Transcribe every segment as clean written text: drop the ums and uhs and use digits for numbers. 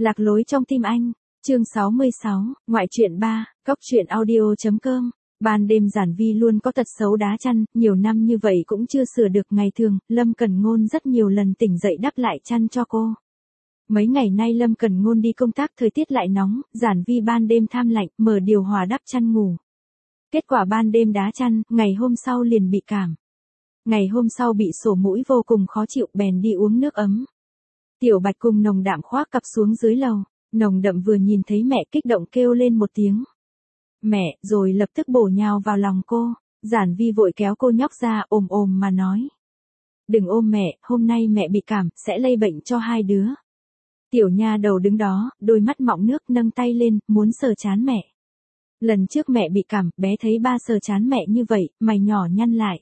Lạc lối trong tim anh. Chương 66, ngoại truyện 3, coctruyện audio.com. Ban đêm Giản Vi luôn có tật xấu đá chăn, nhiều năm như vậy cũng chưa sửa được. Ngày thường, Lâm Cẩn Ngôn rất nhiều lần tỉnh dậy đắp lại chăn cho cô. Mấy ngày nay Lâm Cẩn Ngôn đi công tác, thời tiết lại nóng, Giản Vi ban đêm tham lạnh, mở điều hòa đắp chăn ngủ. Kết quả ban đêm đá chăn, ngày hôm sau liền bị cảm. Ngày hôm sau bị sổ mũi vô cùng khó chịu, bèn đi uống nước ấm. Tiểu Bạch cùng Nồng Đạm khoác cặp xuống dưới lầu. Nồng Đậm vừa nhìn thấy mẹ kích động kêu lên một tiếng. Mẹ, rồi lập tức bổ nhào vào lòng cô. Giản Vi vội kéo cô nhóc ra, ồm ồm mà nói. Đừng ôm mẹ, hôm nay mẹ bị cảm, sẽ lây bệnh cho hai đứa. Tiểu nha đầu đứng đó, đôi mắt mọng nước, nâng tay lên, muốn sờ trán mẹ. Lần trước mẹ bị cảm, bé thấy ba sờ trán mẹ như vậy, mày nhỏ nhăn lại.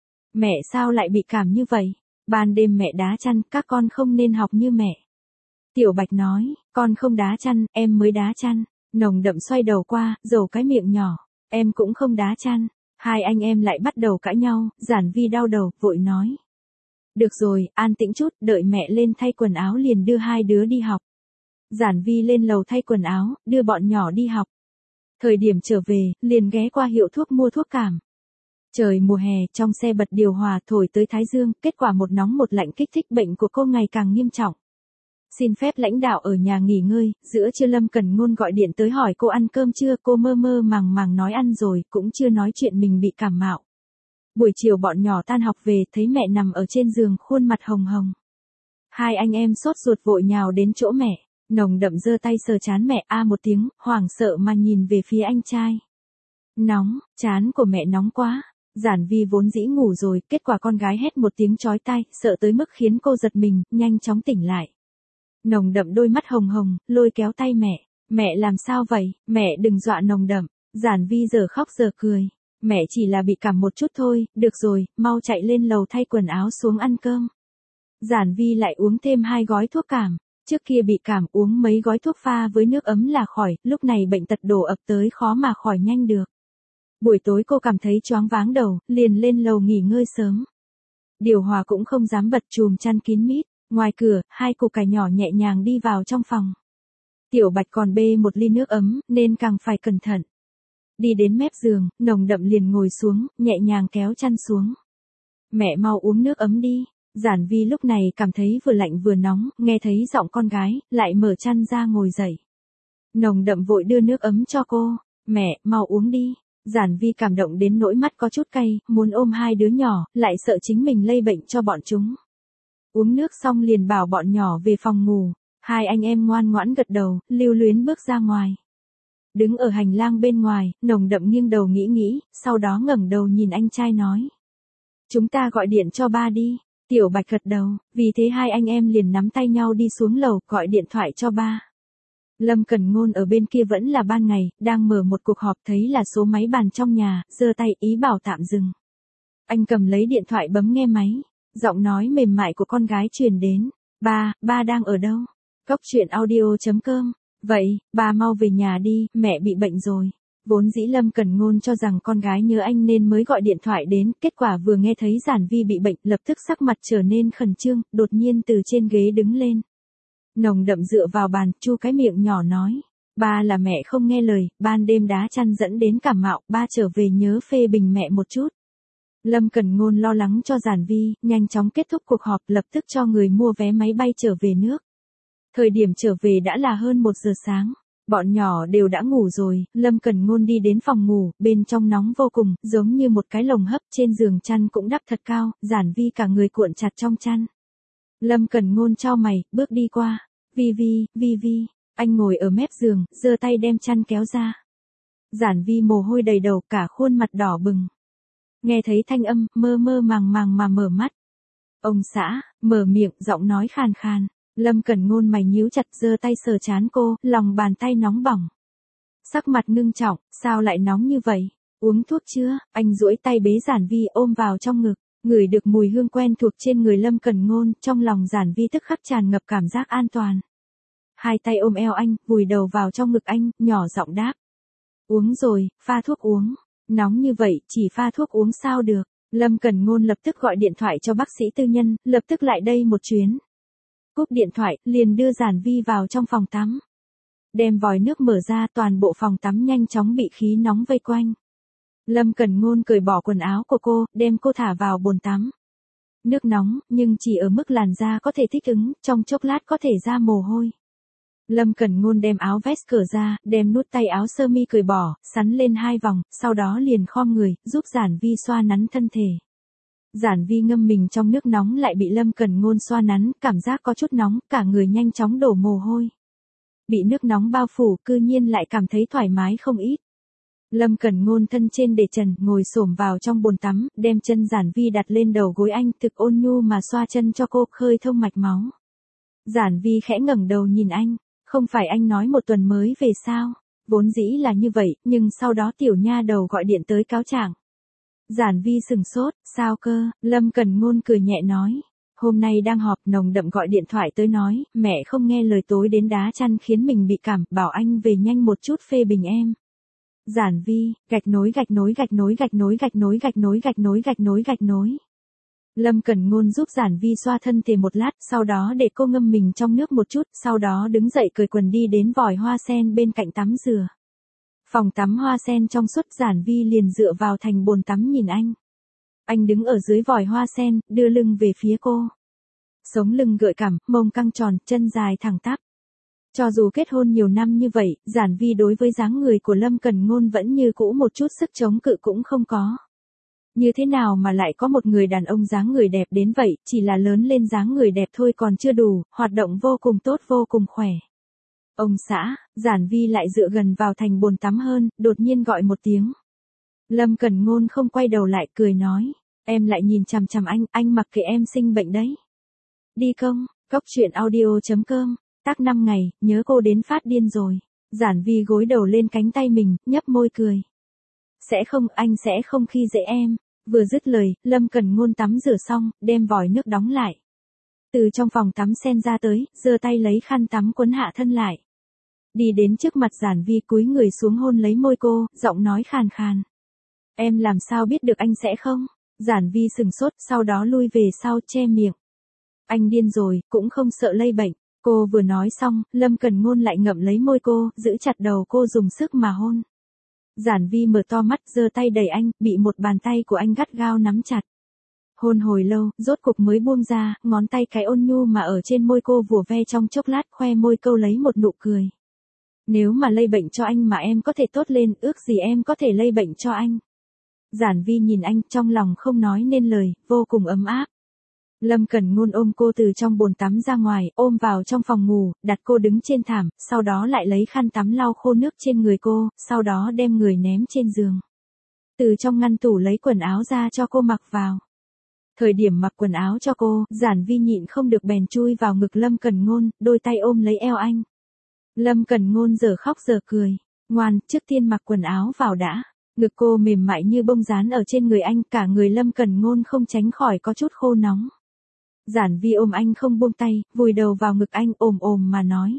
Mẹ sao lại bị cảm như vậy? Ban đêm mẹ đá chăn, các con không nên học như mẹ. Tiểu Bạch nói, con không đá chăn, em mới đá chăn. Nồng Đậm xoay đầu qua, rầu cái miệng nhỏ. Em cũng không đá chăn. Hai anh em lại bắt đầu cãi nhau, Giản Vi đau đầu, vội nói. Được rồi, an tĩnh chút, đợi mẹ lên thay quần áo liền đưa hai đứa đi học. Giản Vi lên lầu thay quần áo, đưa bọn nhỏ đi học. Thời điểm trở về, liền ghé qua hiệu thuốc mua thuốc cảm. Trời mùa hè, trong xe bật điều hòa thổi tới thái dương, kết quả một nóng một lạnh kích thích bệnh của cô ngày càng nghiêm trọng. Xin phép lãnh đạo ở nhà nghỉ ngơi, giữa trưa Lâm Cẩn Ngôn gọi điện tới hỏi cô ăn cơm chưa, cô mơ mơ màng màng nói ăn rồi, cũng chưa nói chuyện mình bị cảm mạo. Buổi chiều bọn nhỏ tan học về, thấy mẹ nằm ở trên giường, khuôn mặt hồng hồng. Hai anh em sốt ruột vội nhào đến chỗ mẹ. Nồng Đậm giơ tay sờ trán mẹ, a một tiếng, hoảng sợ mà nhìn về phía anh trai. Nóng, trán của mẹ nóng quá. Giản Vi vốn dĩ ngủ rồi, kết quả con gái hét một tiếng chói tai, sợ tới mức khiến cô giật mình, nhanh chóng tỉnh lại. Nồng Đậm đôi mắt hồng hồng, lôi kéo tay mẹ. Mẹ làm sao vậy, mẹ đừng dọa Nồng Đậm. Giản Vi giờ khóc giờ cười. Mẹ chỉ là bị cảm một chút thôi, được rồi, mau chạy lên lầu thay quần áo xuống ăn cơm. Giản Vi lại uống thêm 2 gói thuốc cảm. Trước kia bị cảm uống mấy gói thuốc pha với nước ấm là khỏi, lúc này bệnh tật đổ ập tới khó mà khỏi nhanh được. Buổi tối cô cảm thấy choáng váng đầu, liền lên lầu nghỉ ngơi sớm. Điều hòa cũng không dám bật, chùm chăn kín mít. Ngoài cửa, 2 củ cải nhỏ nhẹ nhàng đi vào trong phòng. Tiểu Bạch còn bê một ly nước ấm, nên càng phải cẩn thận. Đi đến mép giường, Nồng Đậm liền ngồi xuống, nhẹ nhàng kéo chăn xuống. Mẹ mau uống nước ấm đi. Giản Vi lúc này cảm thấy vừa lạnh vừa nóng, nghe thấy giọng con gái, lại mở chăn ra ngồi dậy. Nồng Đậm vội đưa nước ấm cho cô. Mẹ, mau uống đi. Giản Vi cảm động đến nỗi mắt có chút cay, muốn ôm 2 đứa nhỏ, lại sợ chính mình lây bệnh cho bọn chúng. Uống nước xong liền bảo bọn nhỏ về phòng ngủ. Hai anh em ngoan ngoãn gật đầu, lưu luyến bước ra ngoài. Đứng ở hành lang bên ngoài, Nồng Đậm nghiêng đầu nghĩ, sau đó ngẩng đầu nhìn anh trai nói. Chúng ta gọi điện cho ba đi. Tiểu Bạch gật đầu, vì thế hai anh em liền nắm tay nhau đi xuống lầu, gọi điện thoại cho ba. Lâm Cẩn Ngôn ở bên kia vẫn là ban ngày, đang mở một cuộc họp, thấy là số máy bàn trong nhà, giơ tay ý bảo tạm dừng. Anh cầm lấy điện thoại bấm nghe máy, giọng nói mềm mại của con gái truyền đến. Ba đang ở đâu? coctruyện audio.com. Vậy, ba mau về nhà đi, mẹ bị bệnh rồi. Vốn dĩ Lâm Cẩn Ngôn cho rằng con gái nhớ anh nên mới gọi điện thoại đến, kết quả vừa nghe thấy Giản Vi bị bệnh, lập tức sắc mặt trở nên khẩn trương, đột nhiên từ trên ghế đứng lên. Nồng Đậm dựa vào bàn, chu cái miệng nhỏ nói. Ba là mẹ không nghe lời, ban đêm đá chăn dẫn đến cảm mạo, ba trở về nhớ phê bình mẹ một chút. Lâm Cẩn Ngôn lo lắng cho Giản Vi, nhanh chóng kết thúc cuộc họp, lập tức cho người mua vé máy bay trở về nước. Thời điểm trở về đã là hơn 1 giờ sáng. Bọn nhỏ đều đã ngủ rồi, Lâm Cẩn Ngôn đi đến phòng ngủ, bên trong nóng vô cùng, giống như một cái lồng hấp, trên giường chăn cũng đắp thật cao, Giản Vi cả người cuộn chặt trong chăn. Lâm Cẩn Ngôn chau mày, bước đi qua. Vi, anh ngồi ở mép giường, giơ tay đem chăn kéo ra. Giản Vi mồ hôi đầy đầu, cả khuôn mặt đỏ bừng. Nghe thấy thanh âm, mơ màng mà mở mắt. Ông xã, mở miệng, giọng nói khàn khàn. Lâm Cẩn Ngôn mày nhíu chặt, giơ tay sờ trán cô, lòng bàn tay nóng bỏng. Sắc mặt ngưng trọng, sao lại nóng như vậy? Uống thuốc chưa? Anh duỗi tay bế Giản Vi ôm vào trong ngực, ngửi được mùi hương quen thuộc trên người Lâm Cẩn Ngôn, trong lòng Giản Vi tức khắc tràn ngập cảm giác an toàn. Hai tay ôm eo anh, vùi đầu vào trong ngực anh, nhỏ giọng đáp. Uống rồi, pha thuốc uống. Nóng như vậy, chỉ pha thuốc uống sao được? Lâm Cẩn Ngôn lập tức gọi điện thoại cho bác sĩ tư nhân, lập tức lại đây một chuyến. Cúp điện thoại, liền đưa Giản Vi vào trong phòng tắm. Đem vòi nước mở ra, toàn bộ phòng tắm nhanh chóng bị khí nóng vây quanh. Lâm Cẩn Ngôn cởi bỏ quần áo của cô, đem cô thả vào bồn tắm. Nước nóng, nhưng chỉ ở mức làn da có thể thích ứng, trong chốc lát có thể ra mồ hôi. Lâm Cẩn Ngôn đem áo vest cởi ra, đem nút tay áo sơ mi cởi bỏ, sắn lên 2 vòng, sau đó liền khom người, giúp Giản Vi xoa nắn thân thể. Giản Vi ngâm mình trong nước nóng lại bị Lâm Cẩn Ngôn xoa nắn, cảm giác có chút nóng, cả người nhanh chóng đổ mồ hôi. Bị nước nóng bao phủ, cư nhiên lại cảm thấy thoải mái không ít. Lâm Cẩn Ngôn thân trên để trần, ngồi xổm vào trong bồn tắm, đem chân Giản Vi đặt lên đầu gối anh, thực ôn nhu mà xoa chân cho cô, khơi thông mạch máu. Giản Vi khẽ ngẩng đầu nhìn anh, không phải anh nói 1 tuần mới về sao? Vốn dĩ là như vậy, nhưng sau đó tiểu nha đầu gọi điện tới cáo trạng. Giản Vi sừng sốt, sao cơ? Lâm Cẩn Ngôn cười nhẹ nói. Hôm nay đang họp, nồng đậm gọi điện thoại tới nói, mẹ không nghe lời tối đến đá chăn khiến mình bị cảm, bảo anh về nhanh một chút phê bình em. Giản Vi, gạch nối gạch nối gạch nối gạch nối gạch nối gạch nối gạch nối gạch nối gạch nối. Lâm Cẩn Ngôn giúp Giản Vi xoa thân thể một lát, sau đó để cô ngâm mình trong nước một chút, sau đó đứng dậy cởi quần đi đến vòi hoa sen bên cạnh tắm rửa. Phòng tắm hoa sen trong suốt, Giản Vi liền dựa vào thành bồn tắm nhìn anh. Anh đứng ở dưới vòi hoa sen, đưa lưng về phía cô. Sống lưng gợi cảm, mông căng tròn, chân dài thẳng tắp. Cho dù kết hôn nhiều năm như vậy, Giản Vi đối với dáng người của Lâm Cẩn Ngôn vẫn như cũ một chút sức chống cự cũng không có. Như thế nào mà lại có một người đàn ông dáng người đẹp đến vậy, chỉ là lớn lên dáng người đẹp thôi còn chưa đủ, hoạt động vô cùng tốt vô cùng khỏe. Ông xã, Giản Vi lại dựa gần vào thành bồn tắm hơn, đột nhiên gọi một tiếng. Lâm Cẩn Ngôn không quay đầu lại, cười nói, em lại nhìn chằm chằm anh mặc kệ em sinh bệnh đấy. Đi không, Cốc Truyện Audio.com, tác 5 ngày, nhớ cô đến phát điên rồi. Giản Vi gối đầu lên cánh tay mình, nhấp môi cười. Sẽ không, anh sẽ không khi dễ em. Vừa dứt lời, Lâm Cẩn Ngôn tắm rửa xong, đem vòi nước đóng lại. Từ trong phòng tắm sen ra tới, giơ tay lấy khăn tắm quấn hạ thân lại. Đi đến trước mặt Giản Vi, cúi người xuống hôn lấy môi cô, giọng nói khàn khàn. Em làm sao biết được anh sẽ không? Giản Vi sừng sốt, sau đó lui về sau, che miệng. Anh điên rồi, cũng không sợ lây bệnh. Cô vừa nói xong, Lâm Cẩn Ngôn lại ngậm lấy môi cô, giữ chặt đầu cô dùng sức mà hôn. Giản Vi mở to mắt, giơ tay đẩy anh, bị một bàn tay của anh gắt gao nắm chặt. Hôn hồi lâu, rốt cục mới buông ra, ngón tay cái ôn nhu mà ở trên môi cô vùa ve trong chốc lát, khoe môi câu lấy một nụ cười. Nếu mà lây bệnh cho anh mà em có thể tốt lên, ước gì em có thể lây bệnh cho anh. Giản Vi nhìn anh, trong lòng không nói nên lời, vô cùng ấm áp. Lâm Cẩn Ngôn ôm cô từ trong bồn tắm ra ngoài, ôm vào trong phòng ngủ, đặt cô đứng trên thảm, sau đó lại lấy khăn tắm lau khô nước trên người cô, sau đó đem người ném trên giường. Từ trong ngăn tủ lấy quần áo ra cho cô mặc vào. Thời điểm mặc quần áo cho cô, Giản Vi nhịn không được bèn chui vào ngực Lâm Cẩn Ngôn, đôi tay ôm lấy eo anh. Lâm Cẩn Ngôn giờ khóc giờ cười. Ngoan, trước tiên mặc quần áo vào đã. Ngực cô mềm mại như bông dán ở trên người anh, cả người Lâm Cẩn Ngôn không tránh khỏi có chút khô nóng. Giản Vi ôm anh không buông tay, vùi đầu vào ngực anh, ồm ồm mà nói.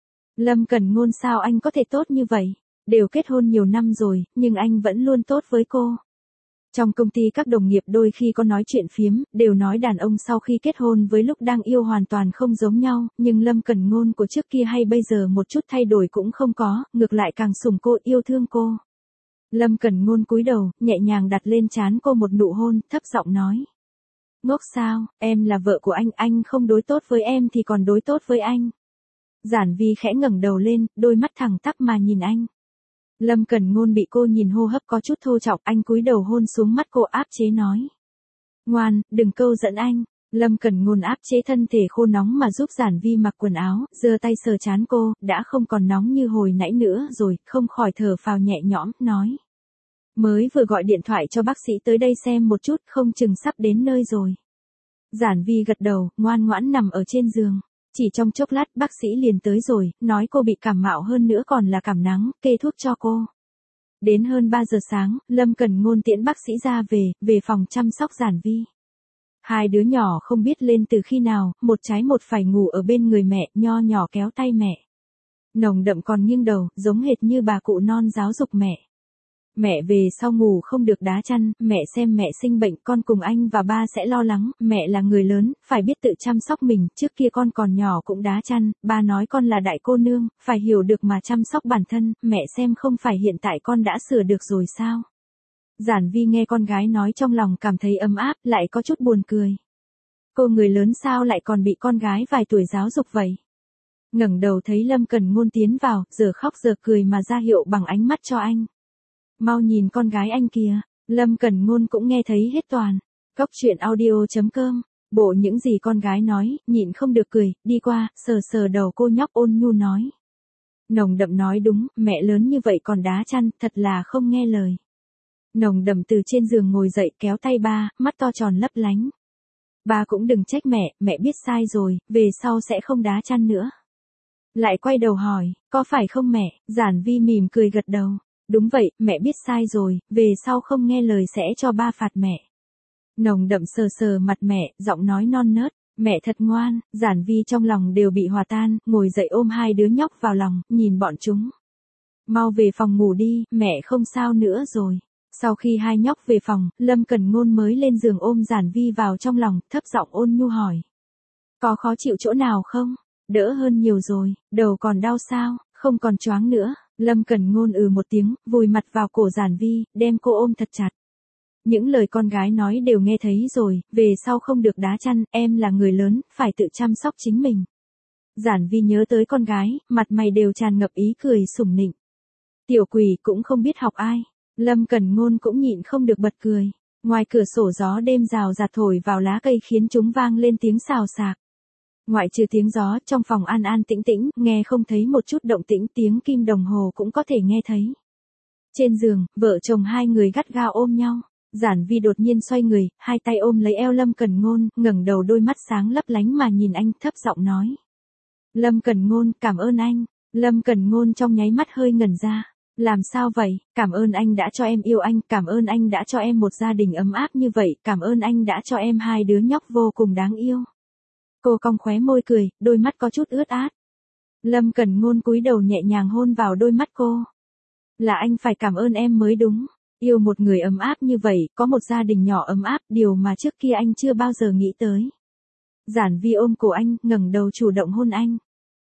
Lâm Cẩn Ngôn, sao anh có thể tốt như vậy? Đều kết hôn nhiều năm rồi, nhưng anh vẫn luôn tốt với cô. Trong công ty các đồng nghiệp đôi khi có nói chuyện phiếm, đều nói đàn ông sau khi kết hôn với lúc đang yêu hoàn toàn không giống nhau, nhưng Lâm Cẩn Ngôn của trước kia hay bây giờ một chút thay đổi cũng không có, ngược lại càng sủng cô, yêu thương cô. Lâm Cẩn Ngôn cúi đầu, nhẹ nhàng đặt lên trán cô một nụ hôn, thấp giọng nói. Ngốc sao, em là vợ của anh không đối tốt với em thì còn đối tốt với anh. Giản Vi khẽ ngẩng đầu lên, đôi mắt thẳng tắp mà nhìn anh. Lâm Cẩn Ngôn bị cô nhìn hô hấp có chút thô trọng, anh cúi đầu hôn xuống mắt cô, áp chế nói. Ngoan, đừng câu dẫn anh. Lâm Cẩn Ngôn áp chế thân thể khô nóng mà giúp Giản Vi mặc quần áo, giơ tay sờ trán cô, đã không còn nóng như hồi nãy nữa rồi, không khỏi thở phào nhẹ nhõm, nói. Mới vừa gọi điện thoại cho bác sĩ tới đây xem một chút, không chừng sắp đến nơi rồi. Giản Vi gật đầu, ngoan ngoãn nằm ở trên giường. Chỉ trong chốc lát bác sĩ liền tới rồi, nói cô bị cảm mạo hơn nữa còn là cảm nắng, kê thuốc cho cô. Đến hơn 3 giờ sáng, Lâm Cẩn Ngôn tiễn bác sĩ ra về phòng chăm sóc Giản Vi. Hai đứa nhỏ không biết lên từ khi nào, một trái một phải ngủ ở bên người mẹ, nho nhỏ kéo tay mẹ. Nồng đậm còn nghiêng đầu, giống hệt như bà cụ non giáo dục mẹ. Mẹ về sau ngủ không được đá chăn, mẹ xem mẹ sinh bệnh con cùng anh và ba sẽ lo lắng, mẹ là người lớn, phải biết tự chăm sóc mình, trước kia con còn nhỏ cũng đá chăn, ba nói con là đại cô nương, phải hiểu được mà chăm sóc bản thân, mẹ xem không phải hiện tại con đã sửa được rồi sao? Giản Vi nghe con gái nói trong lòng cảm thấy ấm áp, lại có chút buồn cười. Cô người lớn sao lại còn bị con gái vài tuổi giáo dục vậy? Ngẩng đầu thấy Lâm Cẩn Ngôn tiến vào, giờ khóc giờ cười mà ra hiệu bằng ánh mắt cho anh. Mau nhìn con gái anh kìa, Lâm Cẩn Ngôn cũng nghe thấy hết toàn. Cóc truyện audio.com, bộ những gì con gái nói, nhịn không được cười, đi qua, sờ sờ đầu cô nhóc ôn nhu nói. Nồng Đậm nói đúng, mẹ lớn như vậy còn đá chăn, thật là không nghe lời. Nồng Đậm từ trên giường ngồi dậy kéo tay ba, mắt to tròn lấp lánh. Ba cũng đừng trách mẹ biết sai rồi, về sau sẽ không đá chăn nữa. Lại quay đầu hỏi, có phải không mẹ? Giản Vi mỉm cười gật đầu. Đúng vậy, mẹ biết sai rồi, về sau không nghe lời sẽ cho ba phạt mẹ. Nồng Đậm sờ sờ mặt mẹ, giọng nói non nớt, mẹ thật ngoan, Giản Vi trong lòng đều bị hòa tan, ngồi dậy ôm hai đứa nhóc vào lòng, nhìn bọn chúng. Mau về phòng ngủ đi, mẹ không sao nữa rồi. Sau khi hai nhóc về phòng, Lâm Cẩn Ngôn mới lên giường ôm Giản Vi vào trong lòng, thấp giọng ôn nhu hỏi. Có khó chịu chỗ nào không? Đỡ hơn nhiều rồi, đầu còn đau sao, không còn choáng nữa. Lâm Cẩn Ngôn một tiếng, vùi mặt vào cổ Giản Vi, đem cô ôm thật chặt. Những lời con gái nói đều nghe thấy rồi, về sau không được đá chăn, em là người lớn, phải tự chăm sóc chính mình. Giản Vi nhớ tới con gái, mặt mày đều tràn ngập ý cười sủng nịnh. Tiểu quỷ cũng không biết học ai. Lâm Cẩn Ngôn cũng nhịn không được bật cười. Ngoài cửa sổ gió đêm rào rạt thổi vào lá cây khiến chúng vang lên tiếng xào xạc. Ngoại trừ tiếng gió, trong phòng an an tĩnh tĩnh, nghe không thấy một chút động tĩnh, tiếng kim đồng hồ cũng có thể nghe thấy. Trên giường, vợ chồng hai người gắt gao ôm nhau. Giản Vi đột nhiên xoay người, hai tay ôm lấy eo Lâm Cẩn Ngôn, ngẩng đầu đôi mắt sáng lấp lánh mà nhìn anh, thấp giọng nói. Lâm Cẩn Ngôn, cảm ơn anh. Lâm Cẩn Ngôn trong nháy mắt hơi ngẩn ra. Làm sao vậy? Cảm ơn anh đã cho em yêu anh, cảm ơn anh đã cho em một gia đình ấm áp như vậy, cảm ơn anh đã cho em hai đứa nhóc vô cùng đáng yêu. Cô cong khóe môi cười, đôi mắt có chút ướt át. Lâm Cẩn Ngôn cúi đầu nhẹ nhàng hôn vào đôi mắt cô. Là anh phải cảm ơn em mới đúng. Yêu một người ấm áp như vậy, có một gia đình nhỏ ấm áp, điều mà trước kia anh chưa bao giờ nghĩ tới. Giản Vi ôm cổ anh, ngẩng đầu chủ động hôn anh.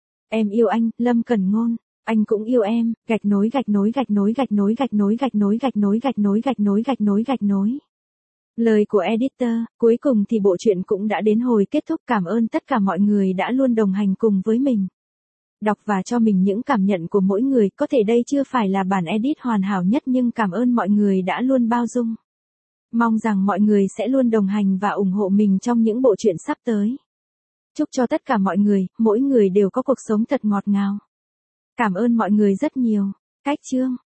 Em yêu anh, Lâm Cẩn Ngôn. Anh cũng yêu em, gạch nối gạch nối gạch nối gạch nối gạch nối gạch nối gạch nối gạch nối gạch nối gạch nối gạch nối. Lời của editor, cuối cùng thì bộ truyện cũng đã đến hồi kết thúc, cảm ơn tất cả mọi người đã luôn đồng hành cùng với mình. Đọc và cho mình những cảm nhận của mỗi người, có thể đây chưa phải là bản edit hoàn hảo nhất nhưng cảm ơn mọi người đã luôn bao dung. Mong rằng mọi người sẽ luôn đồng hành và ủng hộ mình trong những bộ truyện sắp tới. Chúc cho tất cả mọi người, mỗi người đều có cuộc sống thật ngọt ngào. Cảm ơn mọi người rất nhiều. Cách chương